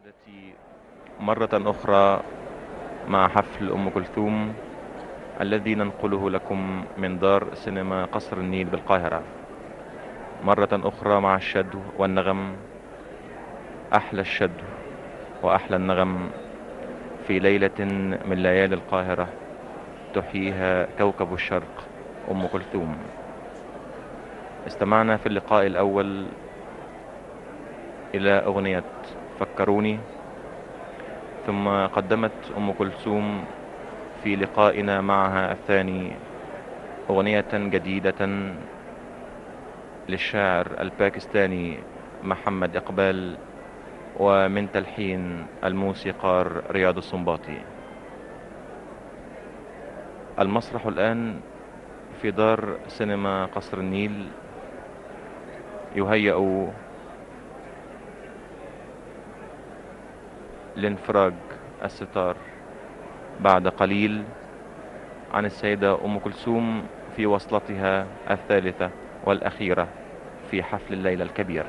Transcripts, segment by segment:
سادتي، مرة أخرى مع حفل أم كلثوم الذي ننقله لكم من دار سينما قصر النيل بالقاهرة. مرة أخرى مع الشدو والنغم، أحلى الشدو وأحلى النغم في ليلة من ليالي القاهرة تحييها كوكب الشرق أم كلثوم. استمعنا في اللقاء الأول إلى أغنية فكروني، ثم قدمت أم كلثوم في لقائنا معها الثاني أغنية جديدة للشاعر الباكستاني محمد إقبال، ومن تلحين الموسيقار رياض السنباطي. المسرح الآن في دار سينما قصر النيل يهيأ لانفراج الستار بعد قليل عن السيدة أم كلثوم في وصلتها الثالثة والأخيرة في حفل الليلة الكبير.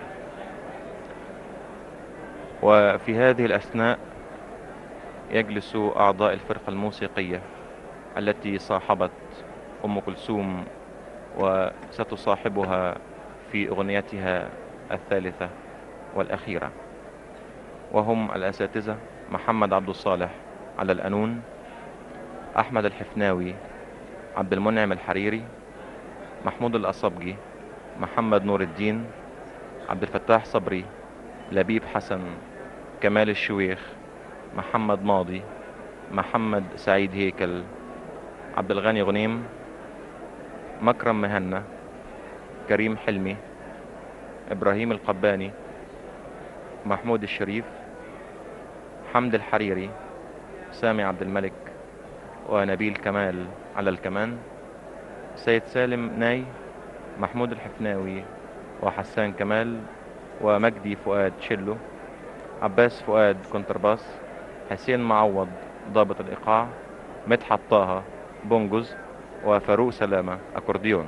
وفي هذه الأثناء يجلس أعضاء الفرقة الموسيقية التي صاحبت أم كلثوم وستصاحبها في أغنيتها الثالثة والأخيرة، وهم الأساتذة محمد عبد الصالح على القانون، أحمد الحفناوي، عبد المنعم الحريري، محمود الأصبجي، محمد نور الدين، عبد الفتاح صبري، لبيب حسن، كمال الشويخ، محمد ماضي، محمد سعيد هيكل، عبد الغني غنيم، مكرم مهنا، كريم حلمي، إبراهيم القباني، محمود الشريف، حمد الحريري، سامي عبد الملك، ونبيل كمال على الكمان، سيد سالم ناي، محمود الحفناوي، وحسان كمال، ومجدي فؤاد شلو، عباس فؤاد كونترباس، حسين معوض ضابط الإيقاع، مدحت طه بونجوز، وفاروق سلامة أكورديون.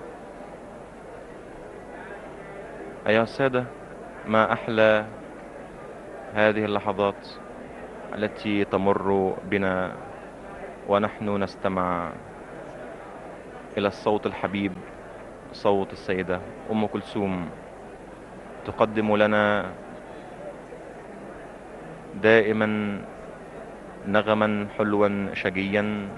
أيها السادة، ما أحلى هذه اللحظات التي تمر بنا ونحن نستمع إلى الصوت الحبيب، صوت السيدة أم كلثوم، تقدم لنا دائما نغما حلوا شجيا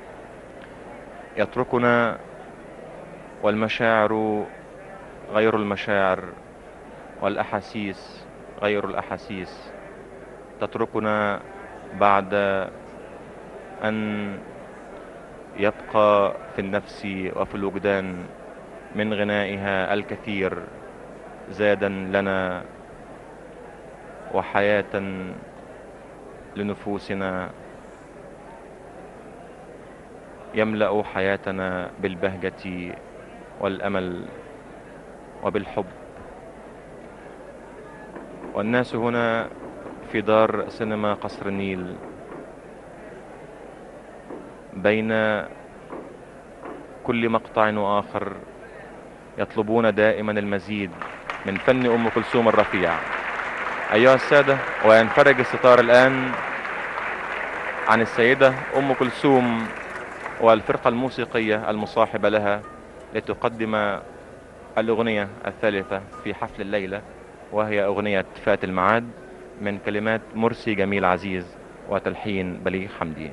يتركنا، والمشاعر غير المشاعر، والأحاسيس غير الأحاسيس، تتركنا بعد أن يبقى في النفس وفي الوجدان من غنائها الكثير زادا لنا وحياة لنفوسنا، يملأ حياتنا بالبهجة والأمل وبالحب. والناس هنا في دار سينما قصر النيل بين كل مقطع وآخر يطلبون دائما المزيد من فن أم كلثوم الرفيع. أيها السادة، وينفرج الستار الآن عن السيدة أم كلثوم والفرقة الموسيقية المصاحبة لها لتقدم الأغنية الثالثة في حفل الليلة، وهي أغنية فات الميعاد من كلمات مرسي جميل عزيز وتلحين بليغ حمدي.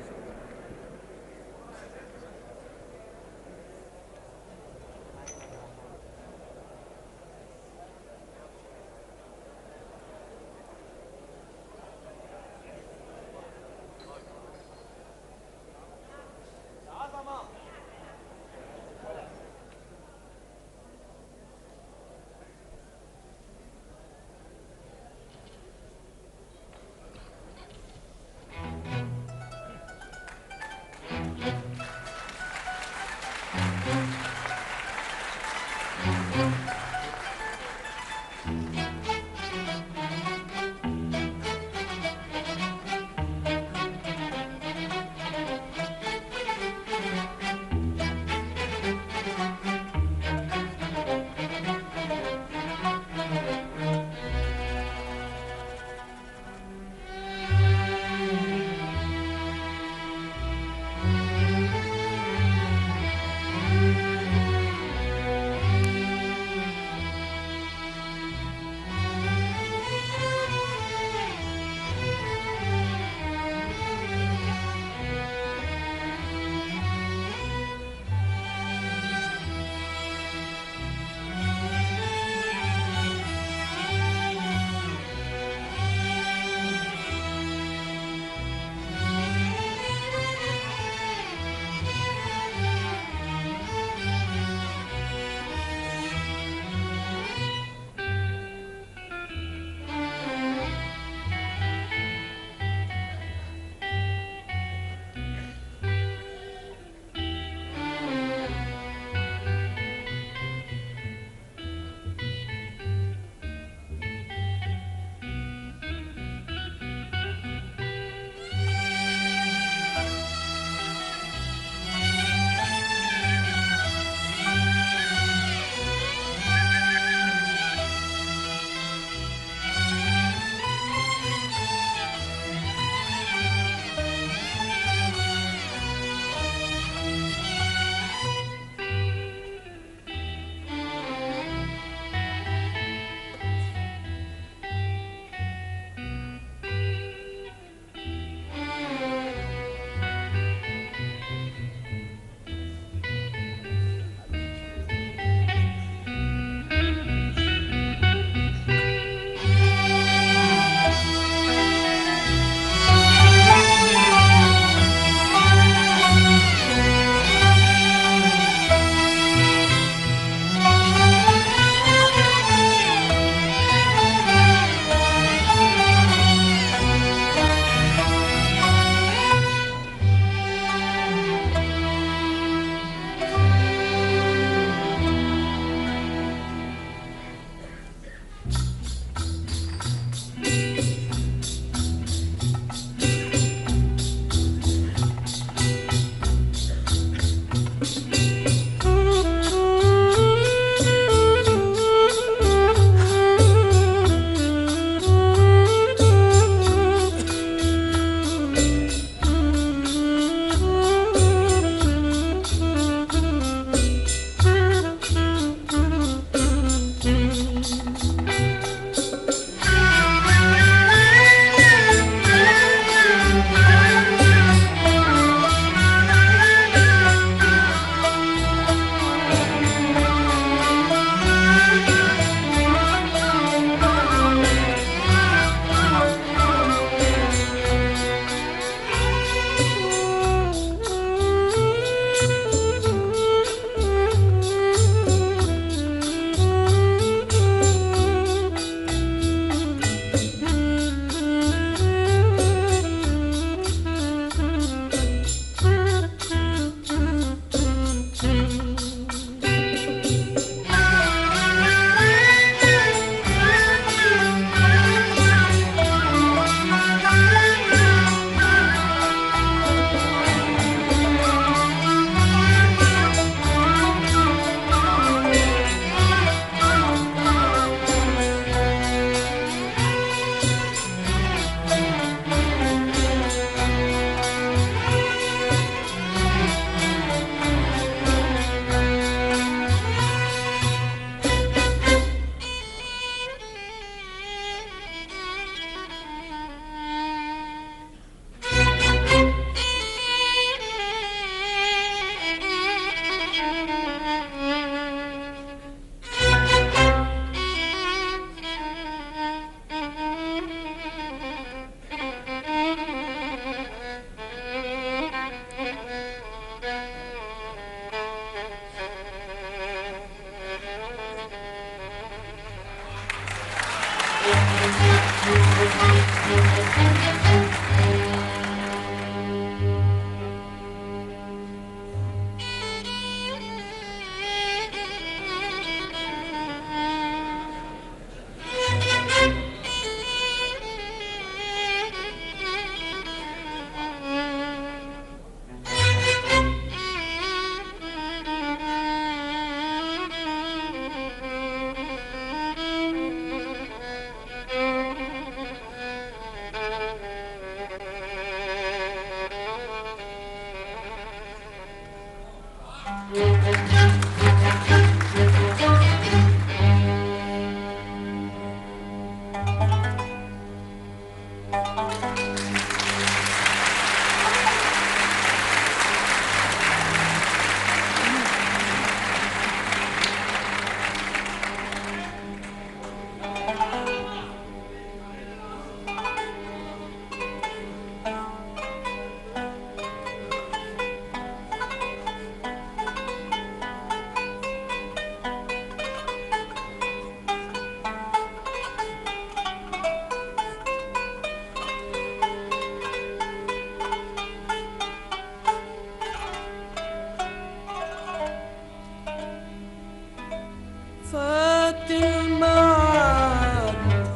فات الميعاد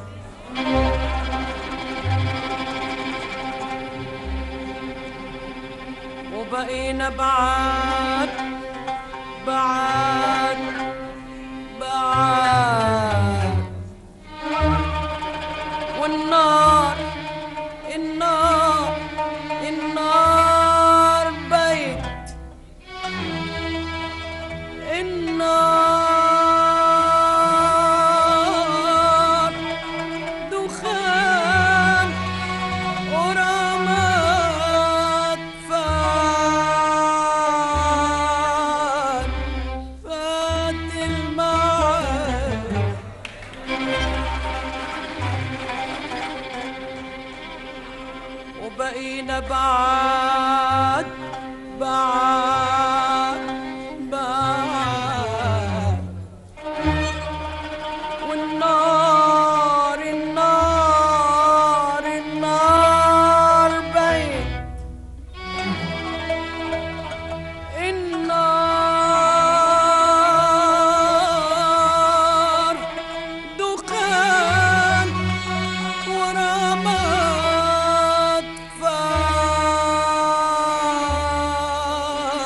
وبقينا بعاد بعاد بعاد، والنار النار النار بيت النار دخان ورماد فات فات الميعاد وبقينا بعاد بعاد بعاد، والنار النار النار بيت النار دخان ورماد فات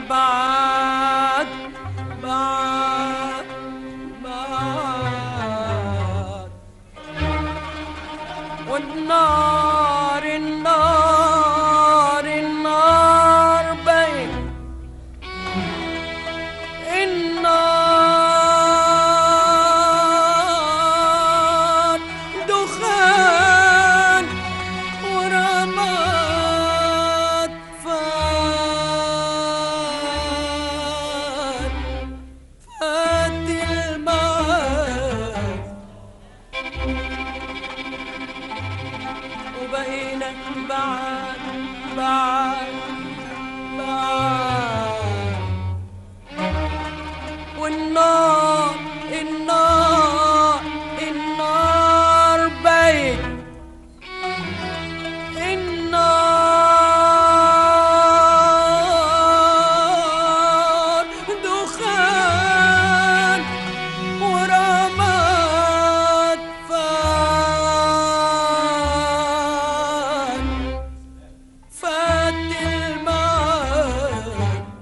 بعد بعد بعد والنار النار النار بين النار دخان ورماد فات المعاد وبقينا بعد بعد بعد والنار النار النار بين النار دخان ورماد فات المعاد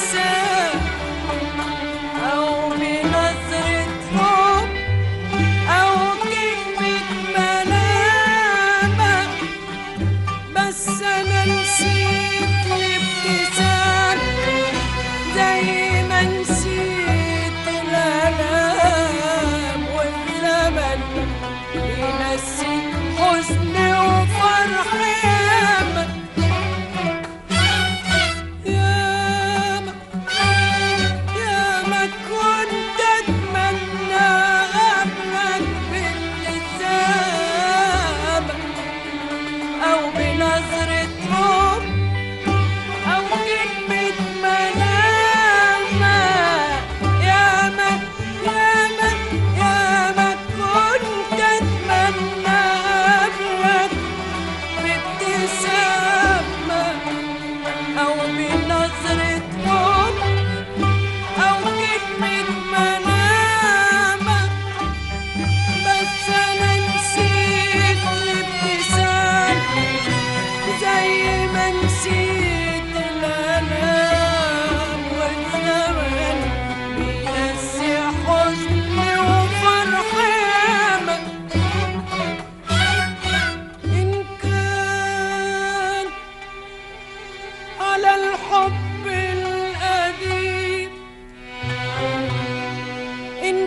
بابتسام أو بنظرة حب أو كلمة ملامة، بس أنا نسيت الابتسام زي ما نسيت الآلام، والزمن بينسي حزني وفرحي. ياما ياما كنت أتمنى قبلك بابتسامة أو بنظرة حب أو كلمة ملامة. ياما ياما ياما كنت أتمنى قبلك بابتسامة أو بنظرة حب أو كلمة ملامة، بس أنا نسيت الابتسام زي ما نسيت الآلام، والزمن بينسي حزني وفرحي. إن كان على الحب القديم، إن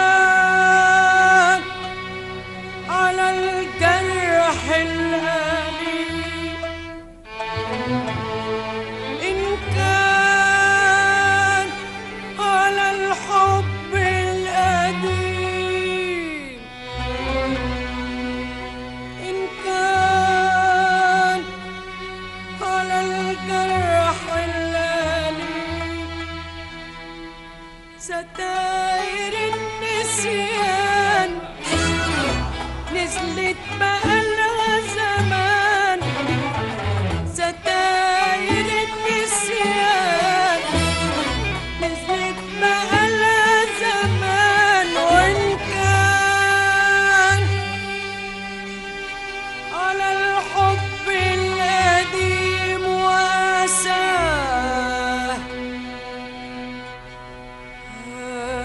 كان على الجرح الأليم، إن كان على الحب القديم، إن كان على الجرح الأليم، ستاير النسيان نزلت بقالها زمان، ستاير النسيان نزلت بقالها زمان، وإن كان على الحب القديم وأساه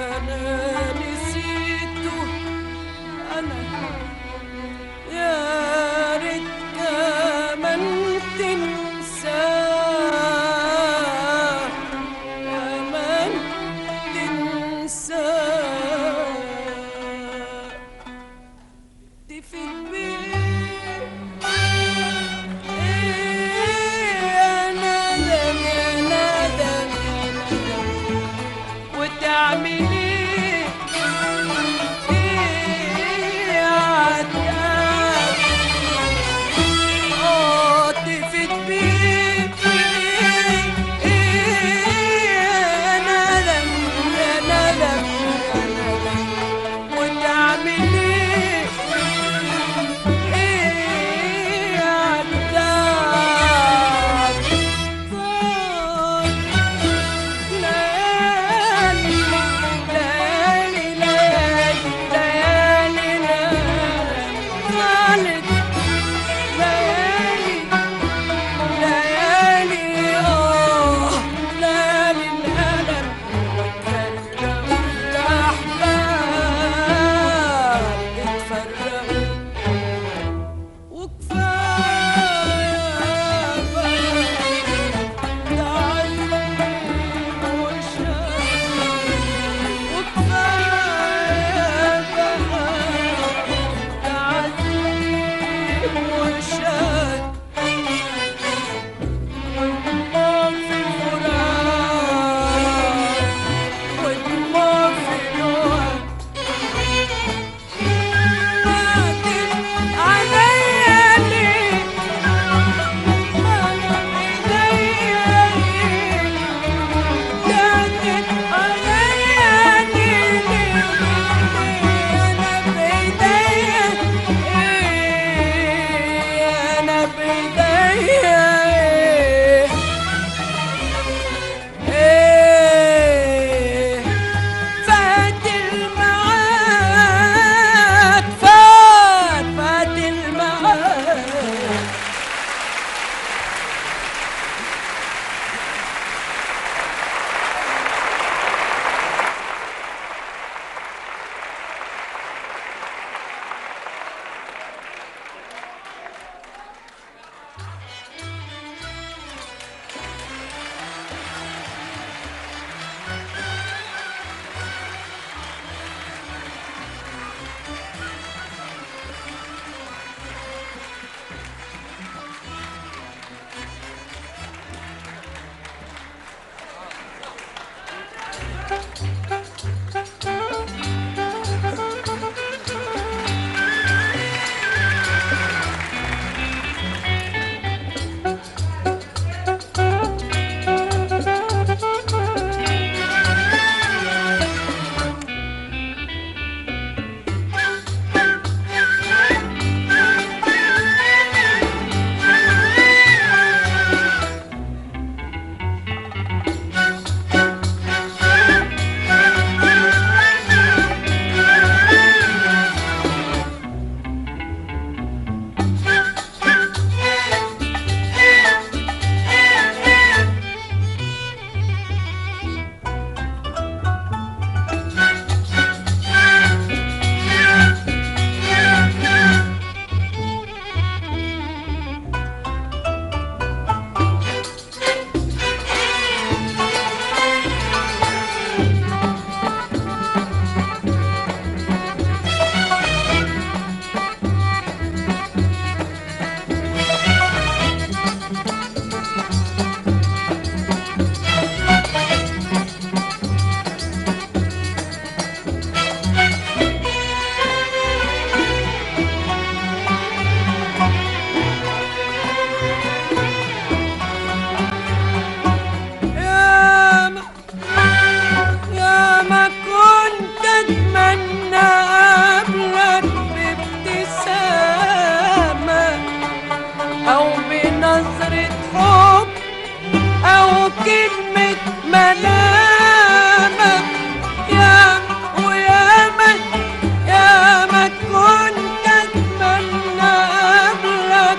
كلمة ملامة، يا وياما ياما كنت أتمنى قبلك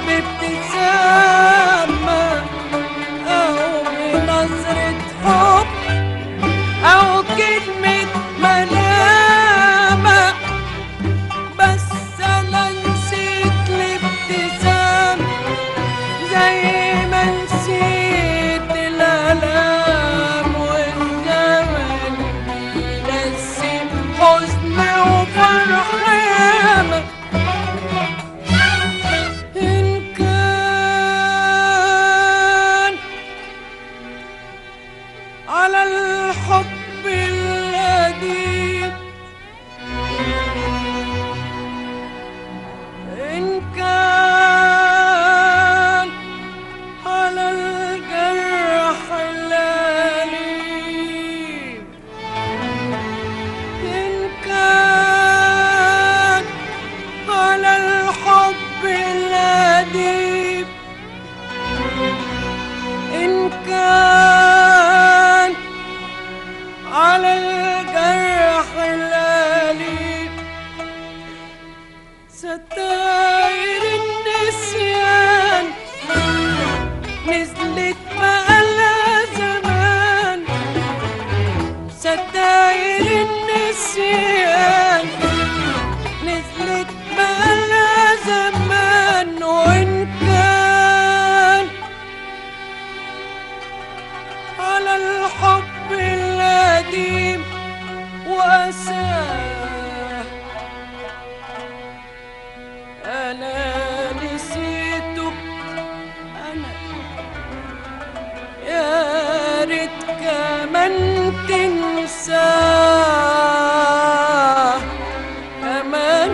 بابتسامة أو بنظرة حب أو كلمة ملامة، بس أنا نسيت الابتسام زي ما نسيت الآلام، والزمن بينسي حزن وفرح ياما. إن كان على الحب القديم، إن كان على الجرح الأليم، إن كان على الحب القديم، إن كان على الجرح الأليم، ستاير النسيان نزلت بقالها زمان، ستاير النسيان نزلت بقالها زمان، وإن كان على الحب القديم وأساه أنا نسيته، أنا يا ريت كمان تنساه، كمان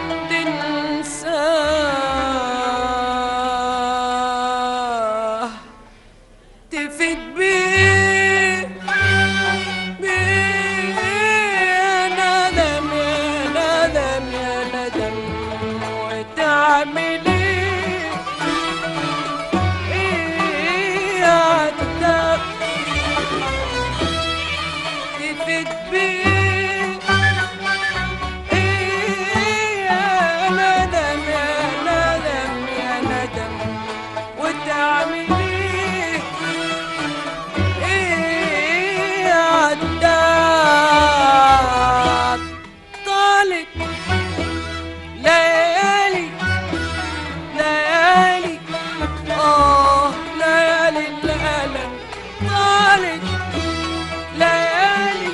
تنساه، تفيد بيه يا ندم يا ندم يا ندم، وتعمل ايه عدى تفيد بيه ايه يا ندم يا ندم يا ندم، وتعمل ايه عدى. طالت ليالي ليالي ليالي الألم، طالت ليالي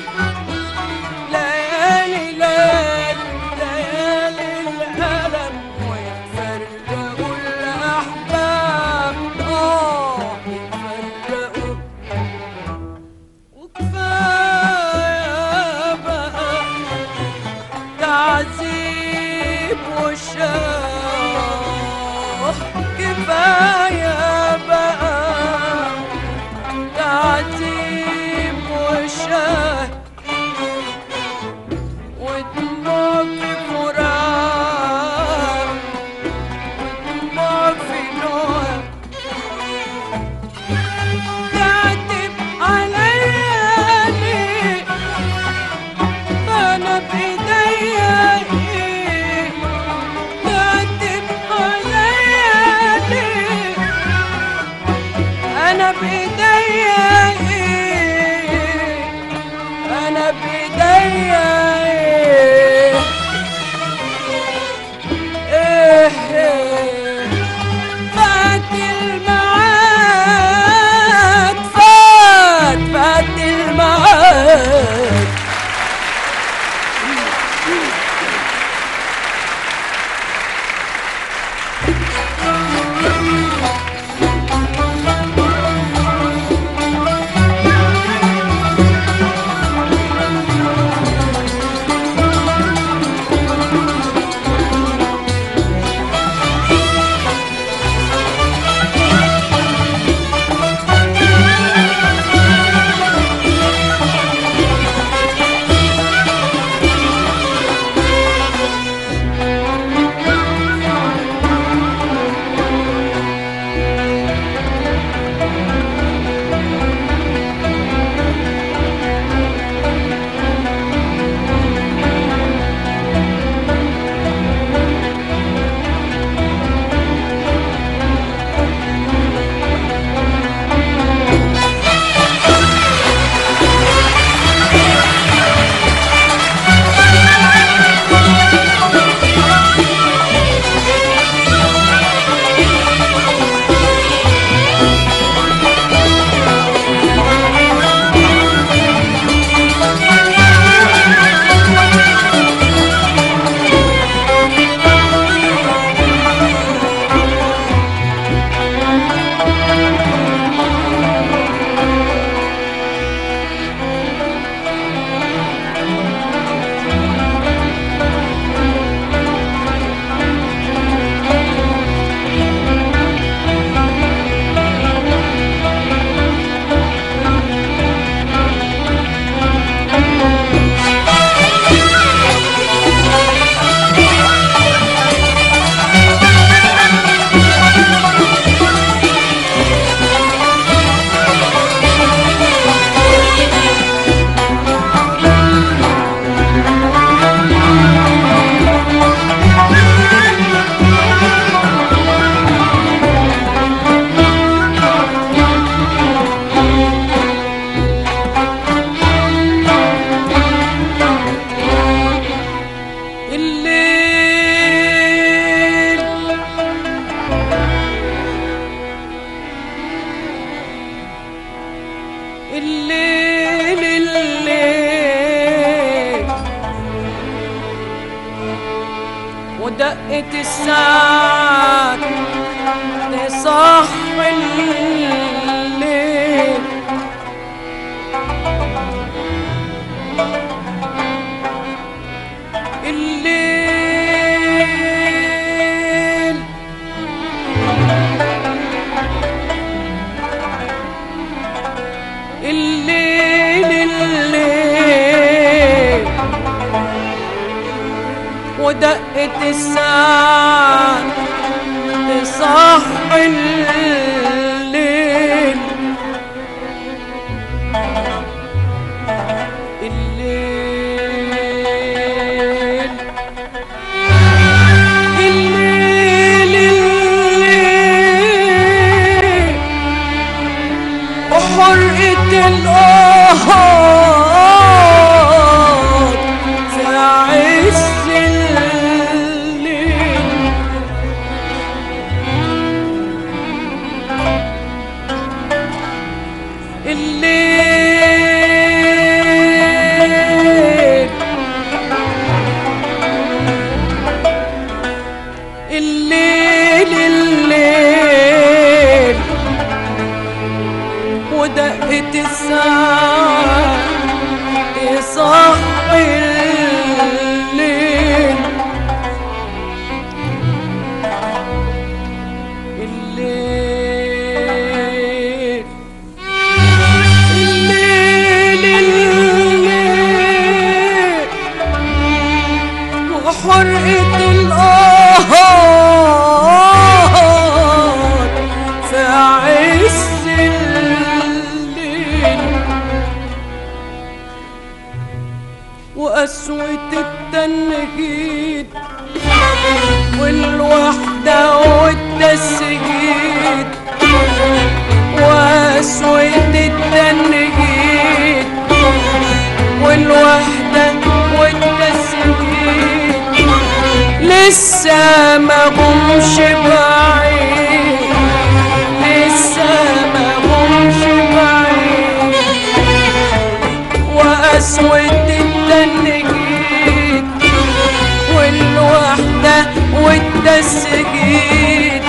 ليالي ليالي ليالي الألم، ويتفرقوا الأحباب يتفرقوا، وكفاية بقى تعذيب وشاق، كفاية بقى تعذيب وشاق، ودموع في فراق ودموع في نوع، تعتب عليا ليه أنا بإيديا إيه، تعتب عليا ليه أنا بإيديا إيه، الليل الليل ودقة الساعة تصحي الليل الليل الليل الليل ودقة الساعة تصحي الليل الليل الليل الليل وحرقة الأرض في عز الليل الليل الليل الليل ودقة الساعة تصحي الليل الليل الليل الليل وحرقة الأرض في عز الليل وقسوة التنجيد والوحدة والتسجيل وقسوة التنجيد والوحدة والتسجيل لسه ما قمش بعيد لسه ما قمش بعيد وقسوة التنجيد والوحدة والتسجيل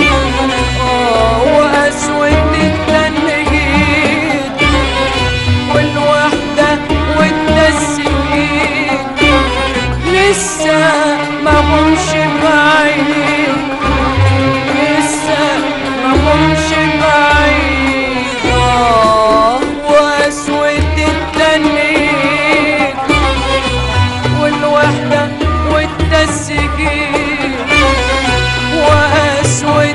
وقسوة التنجيد والوحدة والتسجيل لسه ما قمش بعيد لسه ما قمش بعيد وقسوة التنجيد والوحدة والتسجيل وقسوة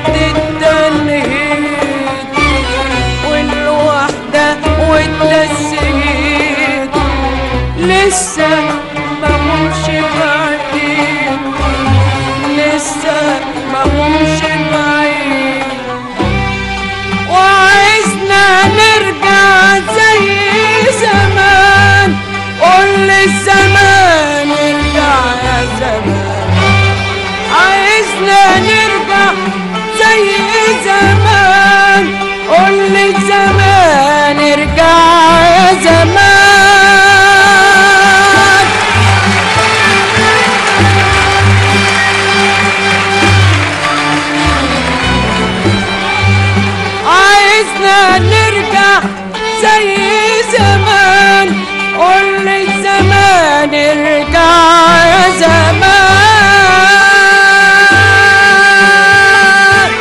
التنجيد والوحدة والتسجيل لسه ما قمش بعيد لسه ما قمش بعيد وعايزنا نرجع زي زمان قول الزمان ارجع يا زمان عايزنا نرجع زي زمان قول الزمان ارجع يا زمان عايزنا نرجع زي زمان قول الزمان ارجع يا زمان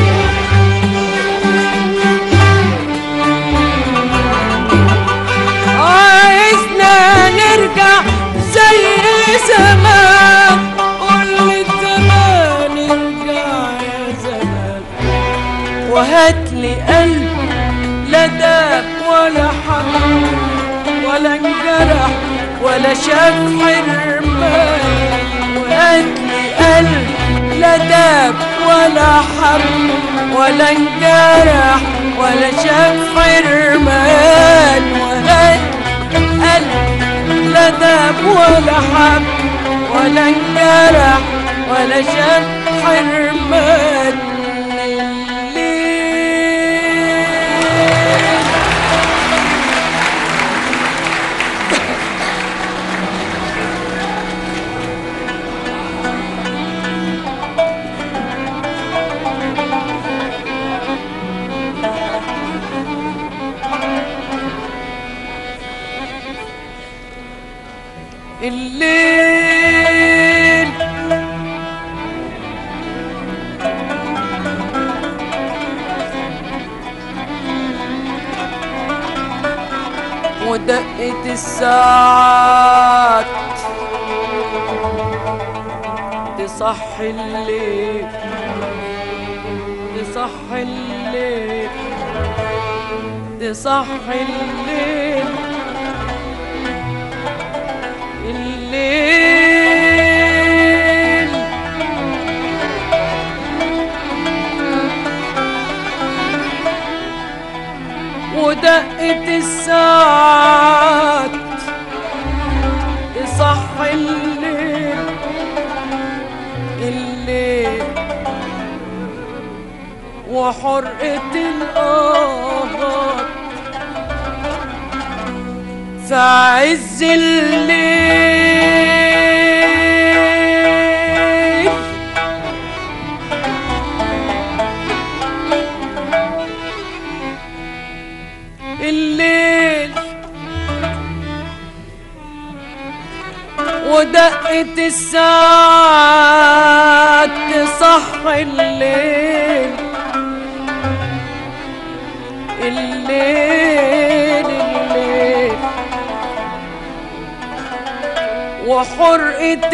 عايزنا نرجع زي زمان قول الزمان ارجع يا زمان وهاتلي قلب لا داب ولا حب ولا انجرح ولا شاف حرمان وهاتلي قلب لا داب ولا حب ولا انجرح ولا شاف حرمان وهاتلي قلب لا داب ولا حب ولا انجرح ولا شاف حرمان الليل ودقت الساعات تصحي الليل تصحي الليل تصحي الليل الليل ودقت الساعات تصحي الليل الليل وحرقة القمر في عز الليل الليل ودقت الساعات تصحي الليل الليل الليل وحرقة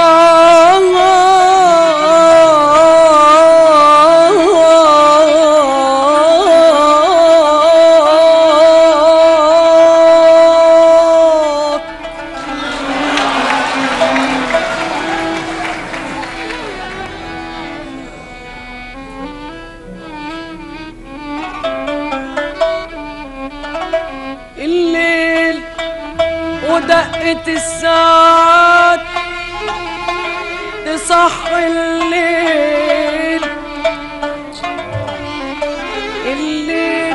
الليل ودقت الساعات تصحي الليل الليل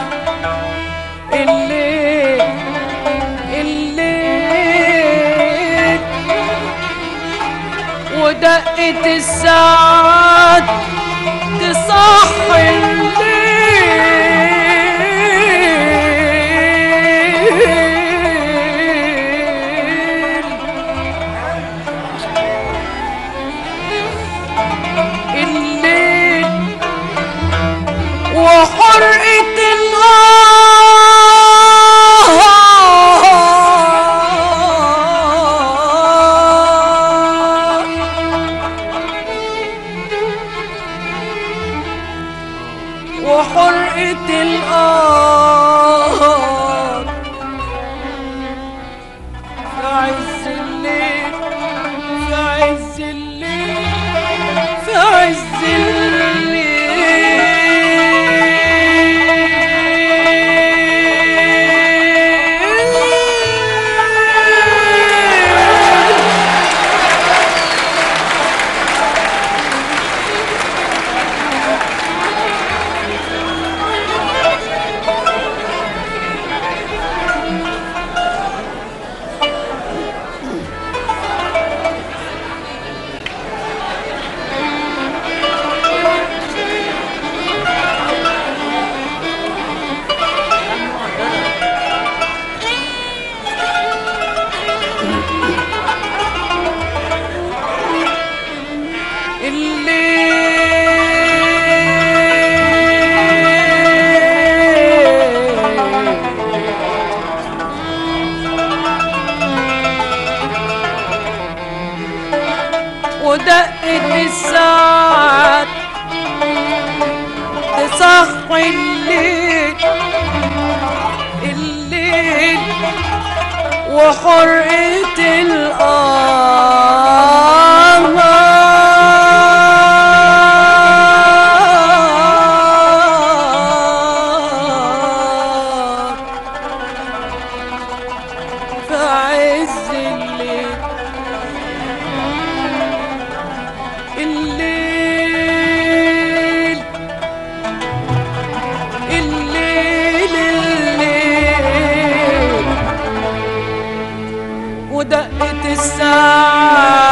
الليل الليل ودقت الساعات تصحي الليل وحرقة النار وحرقة النار في عز الليل في عز الليل في عز الليل ودقت الساعات تصحي الليل الليل وحرقة القمر في عز الليل الليل الليل الليل ودقت الساعة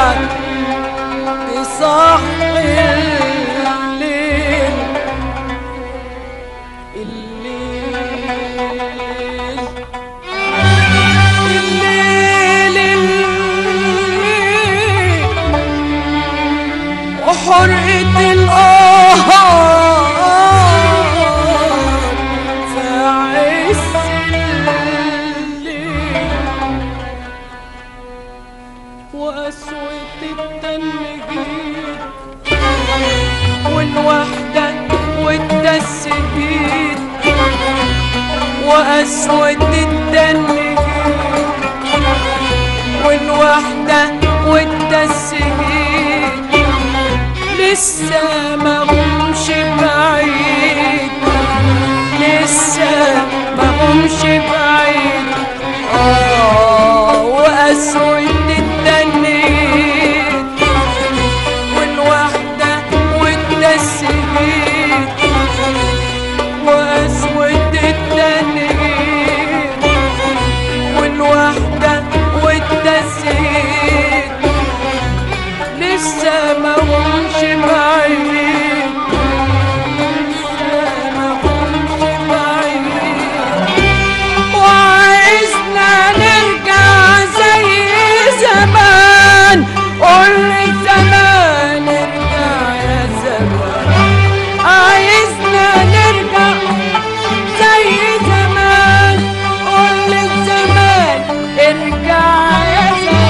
قولي زمان ارجع يا زمان، عايزنا نرجع زي زمان. قولي زمان ارجع يا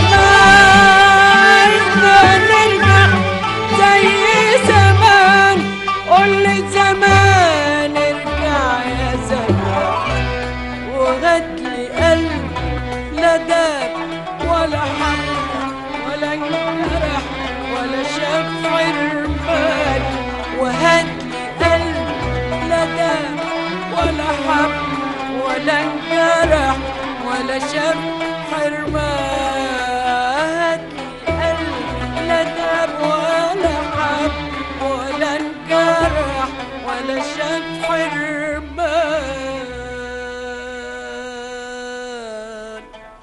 زمان، عايزنا نرجع زي زمان. قولي زمان ارجع يا زمان، وهاتلي قلب لا داب ولا حب ولا انجرح ولا شاف حرمان. وهاتلي قلب لا داب ولا حب ولا انجرح ولا شاف حرمان. هاتلي قلب لا داب ولا حب ولا انجرح ولا شاف حرمان.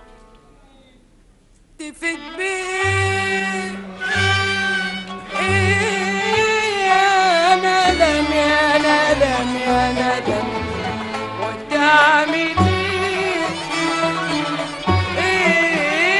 تفيد بيه ايه يا ندم يا ندم يا ندم، وتعمل ايه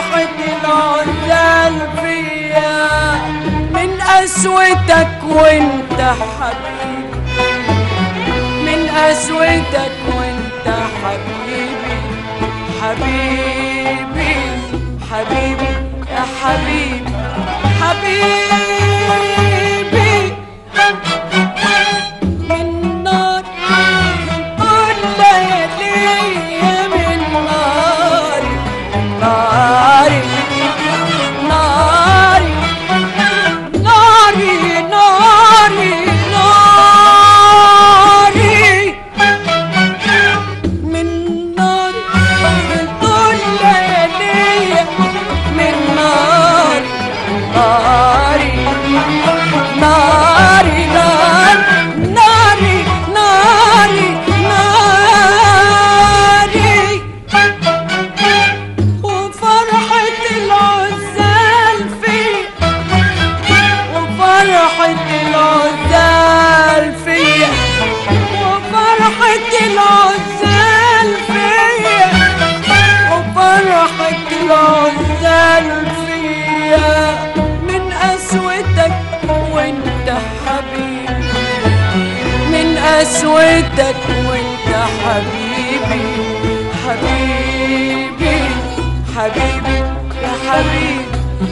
وفرحة العزال فيا من قسوتك وانت حبيبي، من قسوتك وانت حبيبي، حبيبي حبيبي يا حبيبي حبيبي. من نار كل ليالي من ناري ناري ناري ناري ناري ناري من ناري من كل ليالي من ناري ناري ناري ناري ناري ناري وفرحة العزال فيا، وفرحة العزال فيا، وفرحة العزال فيا، وفرحة العزال فيا من قسوتك وانت حبيبي، من قسوتك وانت حبيبي، حبيبي حبيبي يا حبيبي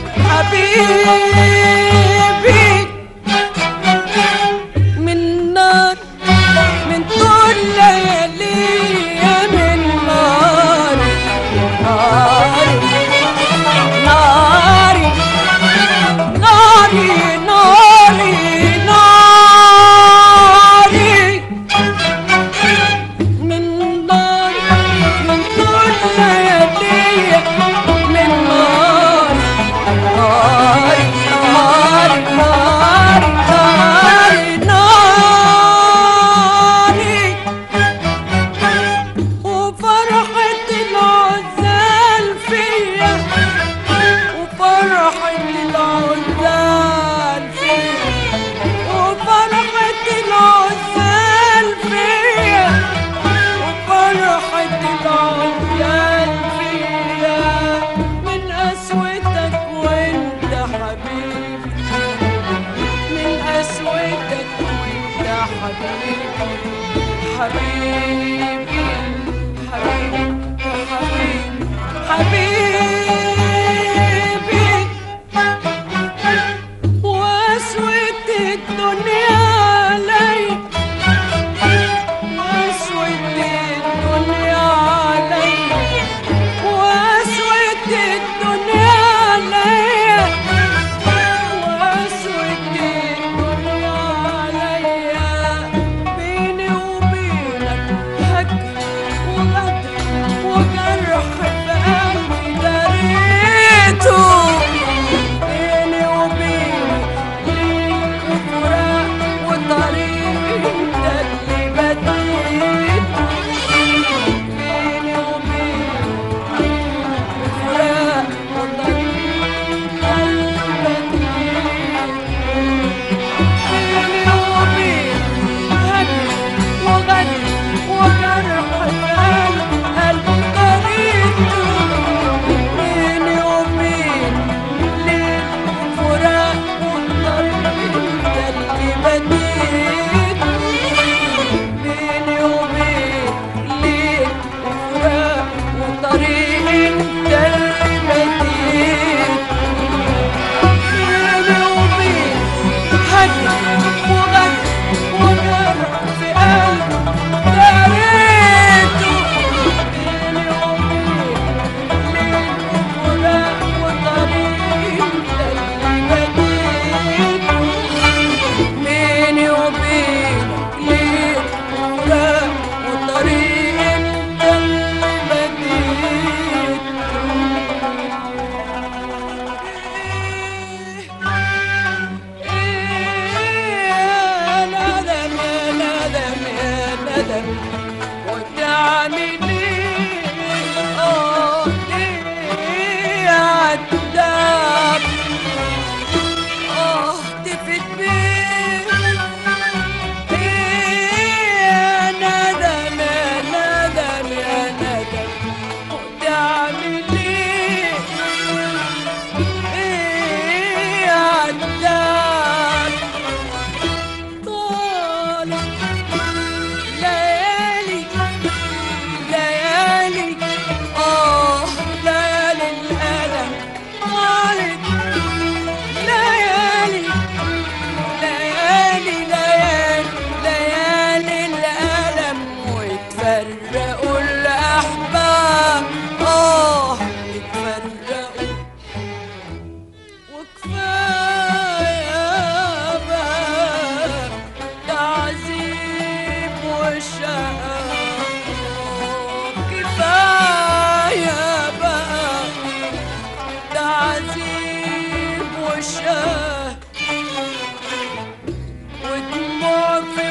حبيبي. من نار من طول ليالي من ناري ناري ناري ناري ناري ناري من نار من طول ليالي من ناري ناري عذيب وشاه ودموع في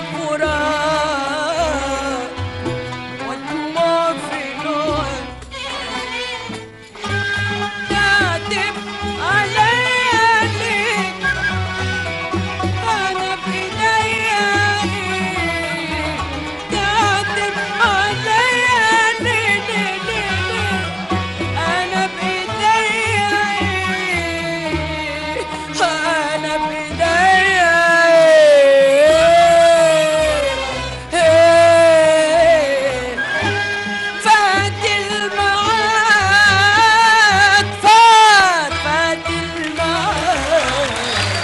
فراق ودموع في نوع تعتب عليا ليك أنا بإيديا تعتب عليا ليه أنا بإيديا أنا بإيديا فات الميعاد فات الميعاد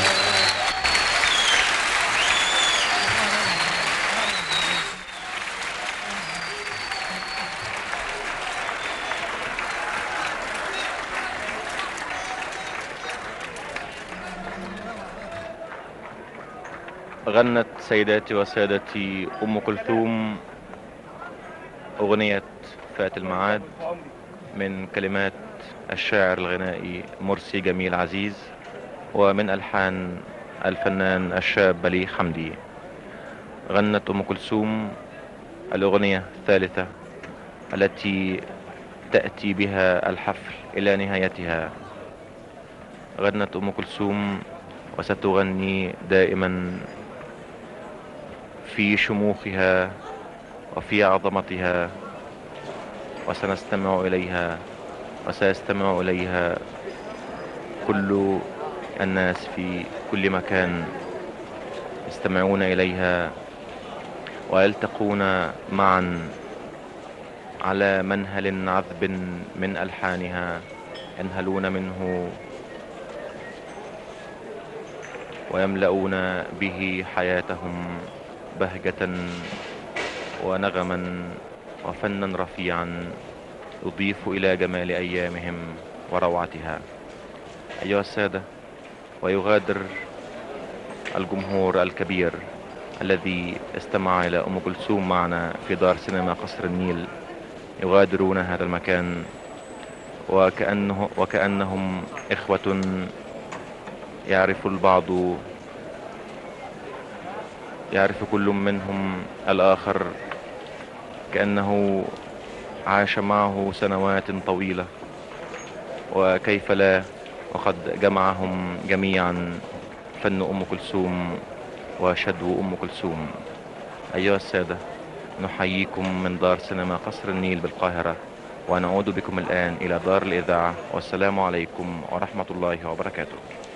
غنت سيداتي وسادتي أم كلثوم أغنية فات الميعاد من كلمات الشاعر الغنائي مرسي جميل عزيز ومن ألحان الفنان الشاب بليغ حمدي. غنت أم كلثوم الأغنية الثالثة التي تأتي بها الحفل إلى نهايتها. غنت أم كلثوم وستغني دائما في شموخها وفي عظمتها، وسنستمع إليها وسيستمع إليها كل الناس في كل مكان، يستمعون إليها ويلتقون معا على منهل عذب من ألحانها، ينهلون منه ويملؤون به حياتهم بهجة ونغما وفنا رفيعا يضيف إلى جمال أيامهم وروعتها. أيها السادة، ويغادر الجمهور الكبير الذي استمع إلى أم كلثوم معنا في دار سينما قصر النيل يغادرون هذا المكان وكأنهم إخوة يعرف كل منهم الآخر، كأنه عاش معه سنوات طويلة، وكيف لا وقد جمعهم جميعا فن أم كلثوم وشدو أم كلثوم. أيها السادة، نحييكم من دار سينما قصر النيل بالقاهرة، ونعود بكم الآن إلى دار الإذاعة، والسلام عليكم ورحمة الله وبركاته.